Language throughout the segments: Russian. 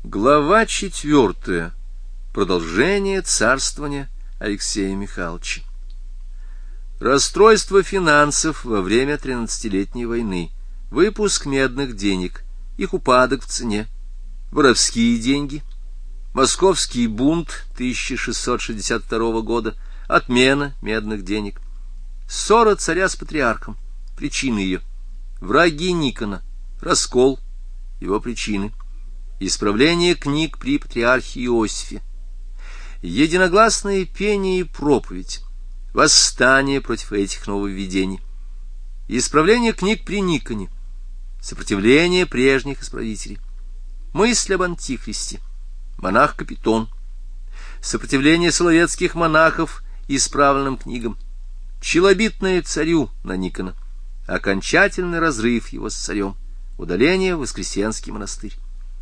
Глава 4. Продолжение царствования Алексея Михайловича. Расстройство финансов во время 13-летней войны, выпуск медных денег, их упадок в цене, воровские деньги, московский бунт 1662 года, отмена медных денег, ссора царя с патриархом, причины ее, враги Никона, раскол, его причины, исправление книг при патриархе Иосифе, единогласное пение и проповедь, восстание против этих нововведений, исправление книг при Никоне, сопротивление прежних исправителей, мысль об антихристе, монах Капитон, сопротивление соловецких монахов исправленным книгам, челобитное царю на Никона, окончательный разрыв его с царем, удаление в Воскресенский монастырь.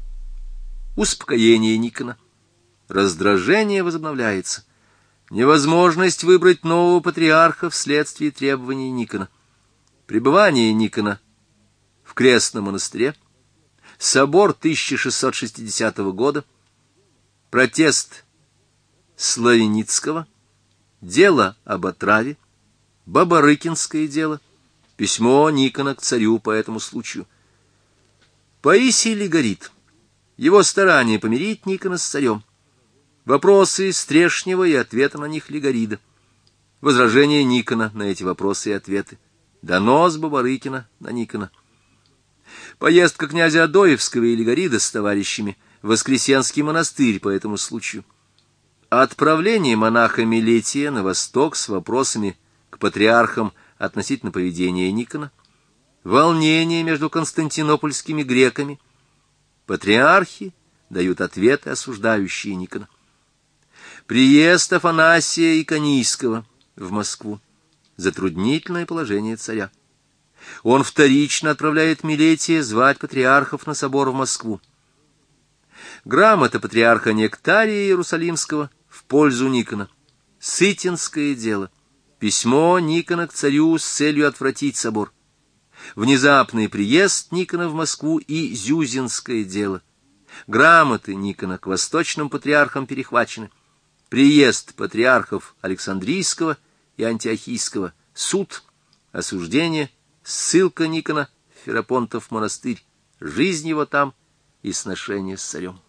Успокоение Никона. Раздражение возобновляется. Невозможность выбрать нового патриарха вследствие требований Никона. Пребывание Никона в крестном монастыре. Собор 1660 года. Протест Славеницкого. Дело об отраве. Бабарыкинское дело. Письмо Никона к царю по этому случаю. Паисий Легорит. Его старание помирить Никона с царем. Вопросы Стрешнева и ответы на них Легорида. Возражение Никона на эти вопросы и ответы. Донос Бабарыкина на Никона. Поездка князя Адоевского и Легорида с товарищами в Воскресенский монастырь по этому случаю. Отправление монаха Милетия на восток с вопросами к патриархам относительно поведения Никона. Волнение между константинопольскими греками. Патриархи дают ответы, осуждающие Никона. Приезд Афанасия Иконийского в Москву. Затруднительное положение царя. Он вторично отправляет Милетия звать патриархов на собор в Москву. Грамота патриарха Нектария Иерусалимского в пользу Никона. Сытинское дело. Письмо Никона к царю с целью отвратить собор. Внезапный приезд Никона в Москву и Зюзинское дело. Грамоты Никона к восточным патриархам перехвачены. Приезд патриархов Александрийского и Антиохийского. Суд, осуждение, ссылка Никона в Ферапонтов монастырь, жизнь его там и сношение с царем.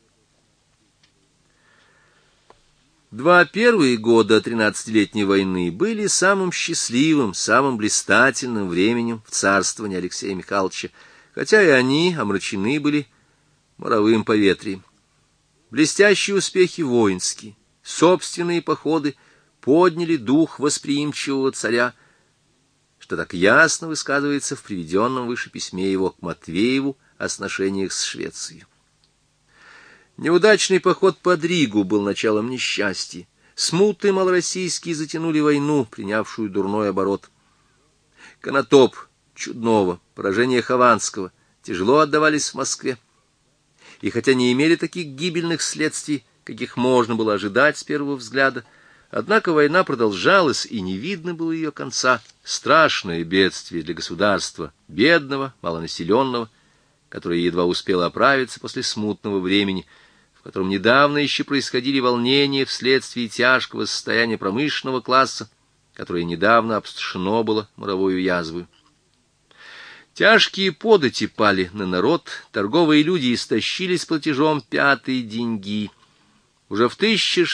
Два первые года 13-летней войны были самым счастливым, самым блистательным временем в царствовании Алексея Михайловича, хотя и они омрачены были моровым поветрием. Блестящие успехи воинские, собственные походы подняли дух восприимчивого царя, что так ясно высказывается в приведенном выше письме его к Матвееву о сношениях с Швецией. Неудачный поход под Ригу был началом несчастья. Смуты малороссийские затянули войну, принявшую дурной оборот. Конотоп, Чудново, поражение Хованского тяжело отдавались в Москве. И хотя не имели таких гибельных следствий, каких можно было ожидать с первого взгляда, однако война продолжалась, и не видно было ее конца. Страшное бедствие для государства, бедного, малонаселенного, которое едва успело оправиться после смутного времени, в котором недавно еще происходили волнения вследствие тяжкого состояния промышленного класса, которое недавно обстушено было моровою язвою. Тяжкие подати пали на народ, торговые люди истощились платежом пятой деньги. Уже в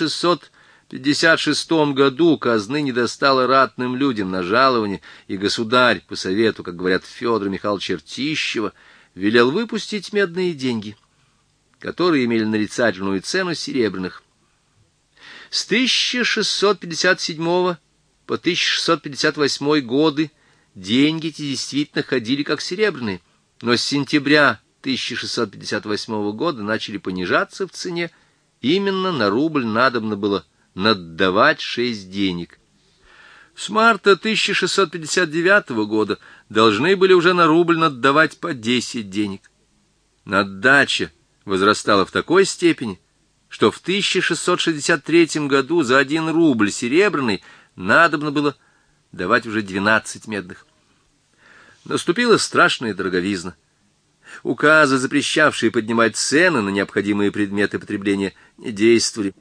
1656 году казны не достало ратным людям на жалование, и государь, по совету, как говорят, Федора Михайловича Ртищева, велел выпустить медные деньги, которые имели нарицательную цену серебряных. С 1657 по 1658 годы деньги эти действительно ходили как серебряные, но с сентября 1658 года начали понижаться в цене. Именно на рубль надобно было наддавать 6 денег. С марта 1659 года должны были уже на рубль наддавать по 10 денег. Наддача возрастала в такой степени, что в 1663 году за 1 рубль серебряный надобно было давать уже 12 медных. Наступила страшная дороговизна. Указы, запрещавшие поднимать цены на необходимые предметы потребления, не действовали.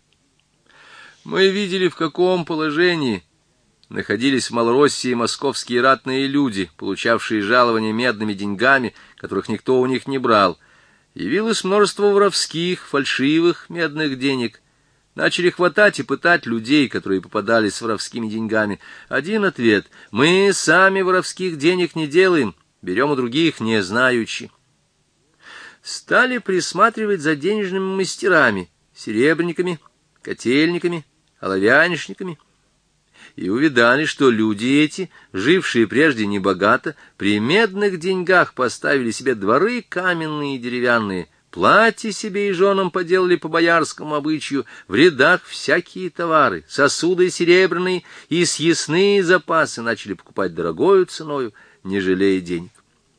Мы видели, в каком положении находились в Малороссии московские ратные люди, получавшие жалования медными деньгами, которых никто у них не брал. Явилось множество воровских, фальшивых медных денег. Начали хватать и пытать людей, которые попадались с воровскими деньгами. Один ответ: мы сами воровских денег не делаем, берем у других, не знаючи. Стали присматривать за денежными мастерами, серебряниками, котельниками, оловянишниками, и увидали, что люди эти, жившие прежде небогато, при медных деньгах поставили себе дворы каменные и деревянные, платья себе и женам поделали по боярскому обычаю, в рядах всякие товары, сосуды серебряные и съестные запасы начали покупать дорогою ценою, не жалея денег.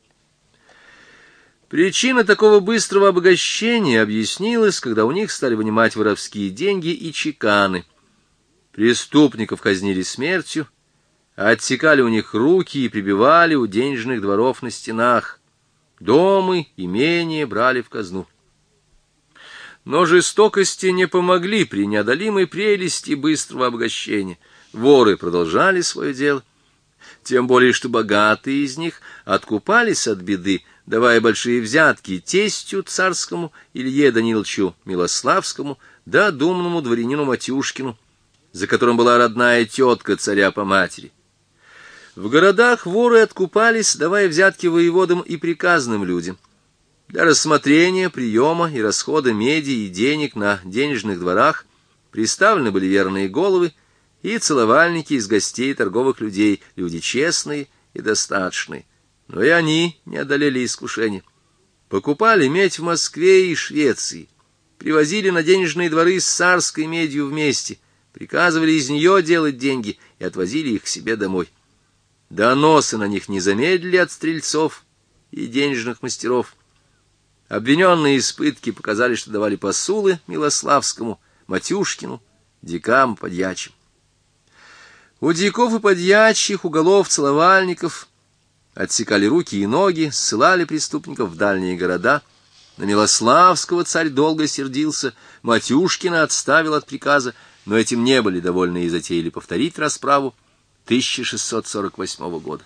Причина такого быстрого обогащения объяснилась, когда у них стали вынимать воровские деньги и чеканы. Преступников казнили смертью, отсекали у них руки и прибивали у денежных дворов на стенах. Дома, имения брали в казну. Но жестокости не помогли при неодолимой прелести быстрого обогащения. Воры продолжали свое дело, тем более что богатые из них откупались от беды, давая большие взятки тестю царскому Илье Даниловичу Милославскому да думному дворянину Матюшкину, за которым была родная тетка царя по матери. В городах воры откупались, давая взятки воеводам и приказным людям. Для рассмотрения, приема и расхода меди и денег на денежных дворах приставлены были верные головы и целовальники из гостей торговых людей, люди честные и достаточные. Но и они не одолели искушения. Покупали медь в Москве и Швеции, привозили на денежные дворы с царской медью вместе, приказывали из нее делать деньги и отвозили их к себе домой. Доносы на них не замедлили от стрельцов и денежных мастеров. Обвиненные из пытки показали, что давали посулы Милославскому, Матюшкину, дикам, подьячим. У диков и подьячих, уголов, целовальников отсекали руки и ноги, ссылали преступников в дальние города. На Милославского царь долго сердился, Матюшкина отставил от приказа, но этим не были довольны и затеяли повторить расправу 1648 года.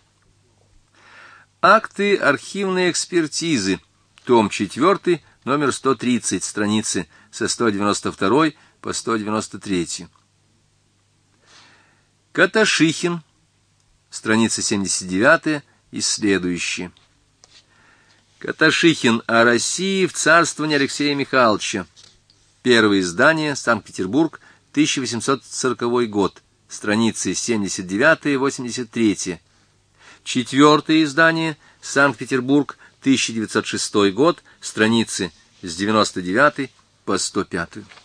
Акты архивной экспертизы, том 4, номер 130, страницы со 192 по 193. Каташихин, страница 79 и следующие. Каташихин о России в царствовании Алексея Михайловича. Первое издание, Санкт-Петербург, 1840 год, страницы 79-83. Четвертое издание, Санкт-Петербург, 1906 год, страницы с 99 по 105.